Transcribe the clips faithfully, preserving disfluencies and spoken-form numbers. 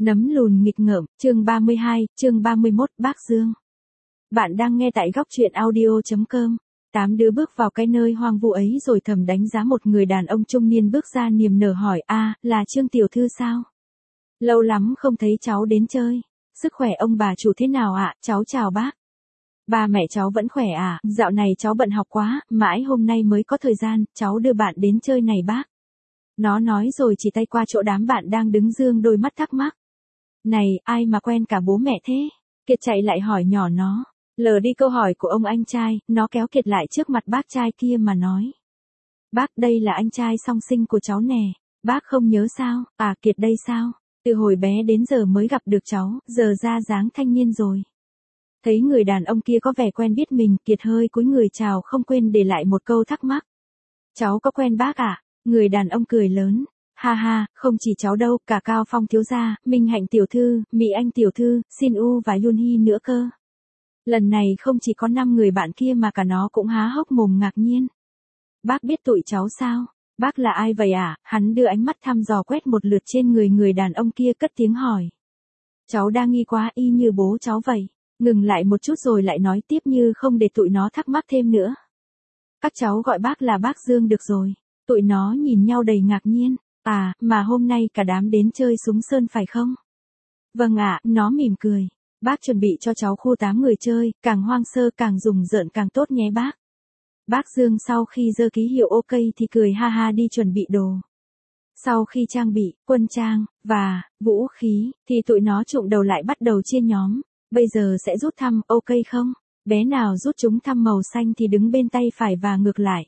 Nấm lùn nghịch ngợm, chương ba mươi hai, chương ba mươi mốt, Bác Dương. Bạn đang nghe tại góc truyện audio chấm com. Tám đứa bước vào cái nơi hoang vu ấy rồi thầm đánh giá một người đàn ông trung niên bước ra niềm nở hỏi: a, là Trương tiểu thư sao? Lâu lắm không thấy cháu đến chơi. Sức khỏe ông bà chủ thế nào ạ? Cháu chào bác. Ba mẹ cháu vẫn khỏe à? Dạo này cháu bận học quá, mãi hôm nay mới có thời gian, cháu đưa bạn đến chơi này bác. Nó nói rồi chỉ tay qua chỗ đám bạn đang đứng dương đôi mắt thắc mắc. Này, ai mà quen cả bố mẹ thế? Kiệt chạy lại hỏi nhỏ nó. Lờ đi câu hỏi của ông anh trai, nó kéo Kiệt lại trước mặt bác trai kia mà nói. Bác, đây là anh trai song sinh của cháu nè. Bác không nhớ sao? À, Kiệt đây sao? Từ hồi bé đến giờ mới gặp được cháu, giờ ra dáng thanh niên rồi. Thấy người đàn ông kia có vẻ quen biết mình, Kiệt hơi cúi người chào không quên để lại một câu thắc mắc. Cháu có quen bác à? Người đàn ông cười lớn. Ha ha, không chỉ cháu đâu, cả Cao Phong thiếu gia, Minh Hạnh tiểu thư, Mỹ Anh tiểu thư, Xin U và Yun Hee nữa cơ. Lần này không chỉ có năm người bạn kia mà cả nó cũng há hốc mồm ngạc nhiên. Bác biết tụi cháu sao? Bác là ai vậy à? Hắn đưa ánh mắt thăm dò quét một lượt trên người người đàn ông kia cất tiếng hỏi. Cháu đang nghi quá y như bố cháu vậy. Ngừng lại một chút rồi lại nói tiếp như không để tụi nó thắc mắc thêm nữa. Các cháu gọi bác là bác Dương được rồi. Tụi nó nhìn nhau đầy ngạc nhiên. À, mà hôm nay cả đám đến chơi súng sơn phải không? Vâng ạ, nó mỉm cười. Bác chuẩn bị cho cháu khu tám người chơi, càng hoang sơ càng rùng rợn càng tốt nhé bác. Bác Dương sau khi giơ ký hiệu ok thì cười ha ha đi chuẩn bị đồ. Sau khi trang bị, quân trang, và, vũ khí, thì tụi nó trụm đầu lại bắt đầu chia nhóm. Bây giờ sẽ rút thăm, ok không? Bé nào rút chúng thăm màu xanh thì đứng bên tay phải và ngược lại.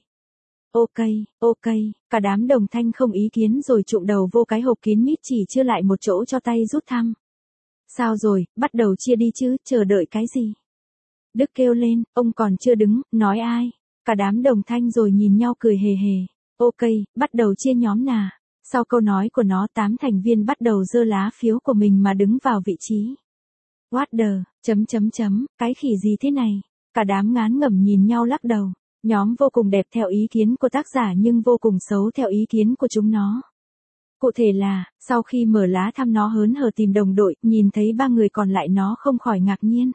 Ok, ok, cả đám đồng thanh không ý kiến rồi trụm đầu vô cái hộp kín mít chỉ chưa lại một chỗ cho tay rút thăm. Sao rồi, bắt đầu chia đi chứ, chờ đợi cái gì? Đức kêu lên, ông còn chưa đứng, nói ai? Cả đám đồng thanh rồi nhìn nhau cười hề hề. Ok, bắt đầu chia nhóm nà. Sau câu nói của nó tám thành viên bắt đầu giơ lá phiếu của mình mà đứng vào vị trí. What the, chấm chấm chấm, cái khỉ gì thế này? Cả đám ngán ngẩm nhìn nhau lắc đầu. Nhóm vô cùng đẹp theo ý kiến của tác giả nhưng vô cùng xấu theo ý kiến của chúng nó. Cụ thể là, sau khi mở lá thăm nó hớn hở tìm đồng đội, nhìn thấy ba người còn lại nó không khỏi ngạc nhiên.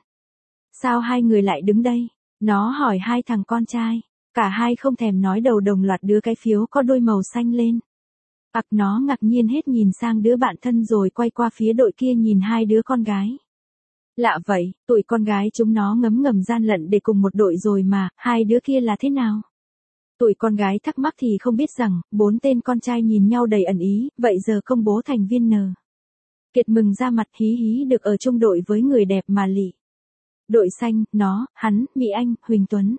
Sao hai người lại đứng đây? Nó hỏi hai thằng con trai. Cả hai không thèm nói đầu đồng loạt đưa cái phiếu có đôi màu xanh lên. Ặc nó ngạc nhiên hết nhìn sang đứa bạn thân rồi quay qua phía đội kia nhìn hai đứa con gái. Lạ vậy, tụi con gái chúng nó ngấm ngầm gian lận để cùng một đội rồi mà, hai đứa kia là thế nào? Tụi con gái thắc mắc thì không biết rằng, bốn tên con trai nhìn nhau đầy ẩn ý, vậy giờ công bố thành viên N. Kiệt mừng ra mặt hí hí được ở chung đội với người đẹp mà lị. Đội xanh, nó, hắn, Mỹ Anh, Huỳnh Tuấn.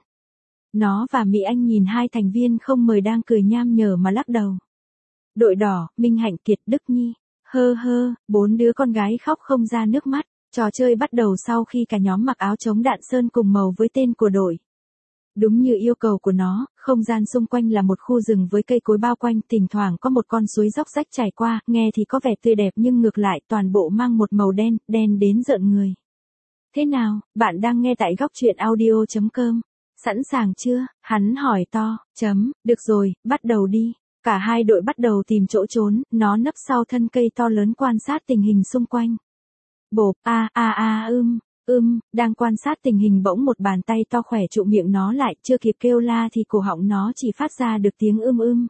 Nó và Mỹ Anh nhìn hai thành viên không mời đang cười nham nhở mà lắc đầu. Đội đỏ, Minh Hạnh, Kiệt, Đức Nhi. Hơ hơ, bốn đứa con gái khóc không ra nước mắt. Trò chơi bắt đầu sau khi cả nhóm mặc áo chống đạn sơn cùng màu với tên của đội. Đúng như yêu cầu của nó, không gian xung quanh là một khu rừng với cây cối bao quanh, thỉnh thoảng có một con suối róc rách chảy qua, nghe thì có vẻ tươi đẹp nhưng ngược lại toàn bộ mang một màu đen, đen đến rợn người. Thế nào, bạn đang nghe tại góc truyện audio chấm com. Sẵn sàng chưa? Hắn hỏi to, chấm, được rồi, bắt đầu đi. Cả hai đội bắt đầu tìm chỗ trốn, nó nấp sau thân cây to lớn quan sát tình hình xung quanh. Bộp, a a a ưm, ưm, đang quan sát tình hình bỗng một bàn tay to khỏe trụ miệng nó lại, chưa kịp kêu la thì cổ họng nó chỉ phát ra được tiếng ưm ưm.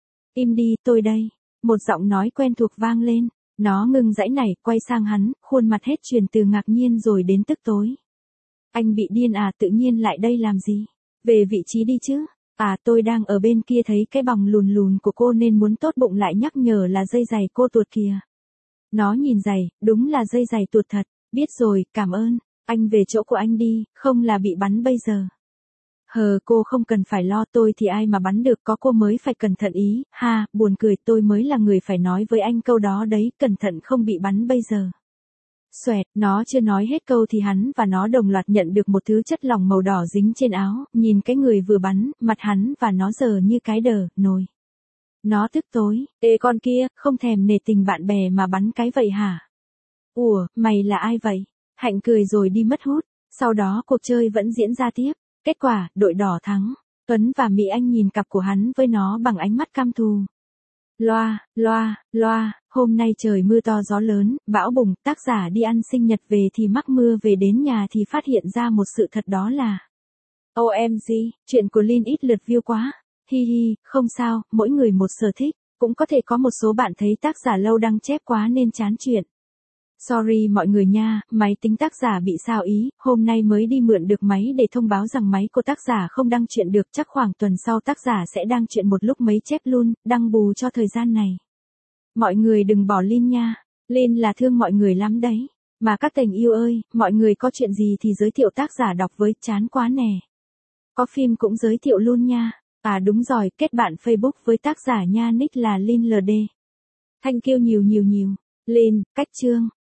Im đi, tôi đây. Một giọng nói quen thuộc vang lên. Nó ngừng dãy nảy, quay sang hắn, khuôn mặt hết chuyển từ ngạc nhiên rồi đến tức tối. Anh bị điên à, tự nhiên lại đây làm gì? Về vị trí đi chứ. À, tôi đang ở bên kia thấy cái bòng lùn lùn của cô nên muốn tốt bụng lại nhắc nhở là dây giày cô tuột kìa. Nó nhìn giày, đúng là dây giày tuột thật. Biết rồi, cảm ơn. Anh về chỗ của anh đi, không là bị bắn bây giờ. Hờ, cô không cần phải lo, tôi thì ai mà bắn được, có cô mới phải cẩn thận ý. Ha, buồn cười, tôi mới là người phải nói với anh câu đó đấy, cẩn thận không bị bắn bây giờ. Xoẹt, nó chưa nói hết câu thì hắn và nó đồng loạt nhận được một thứ chất lỏng màu đỏ dính trên áo, nhìn cái người vừa bắn, mặt hắn và nó giờ như cái đờ, nồi. Nó tức tối, ê con kia, không thèm nể tình bạn bè mà bắn cái vậy hả? Ủa, mày là ai vậy? Hạnh cười rồi đi mất hút, sau đó cuộc chơi vẫn diễn ra tiếp, kết quả, đội đỏ thắng. Tuấn và Mỹ Anh nhìn cặp của hắn với nó bằng ánh mắt căm thù. Loa, loa, loa, Hôm nay trời mưa to gió lớn, bão bùng, tác giả đi ăn sinh nhật về thì mắc mưa, về đến nhà thì phát hiện ra một sự thật, đó là ô em giê, chuyện của Lin ít lượt view quá. Hi hi, không sao, mỗi người một sở thích. Cũng có thể có một số bạn thấy tác giả lâu đăng chép quá nên chán chuyện. Sorry mọi người nha, máy tính tác giả bị sao ý, hôm nay mới đi mượn được máy để thông báo rằng máy của tác giả không đăng chuyện được, chắc khoảng tuần sau tác giả sẽ đăng chuyện một lúc mấy chép luôn, đăng bù cho thời gian này. Mọi người đừng bỏ Lin nha, Lin là thương mọi người lắm đấy. Mà các tình yêu ơi, mọi người có chuyện gì thì giới thiệu tác giả đọc với, chán quá nè. Có phim cũng giới thiệu luôn nha. À đúng rồi, kết bạn Facebook với tác giả nha, nick là Lin ld. Thank you nhiều nhiều nhiều. Lin, cách chương.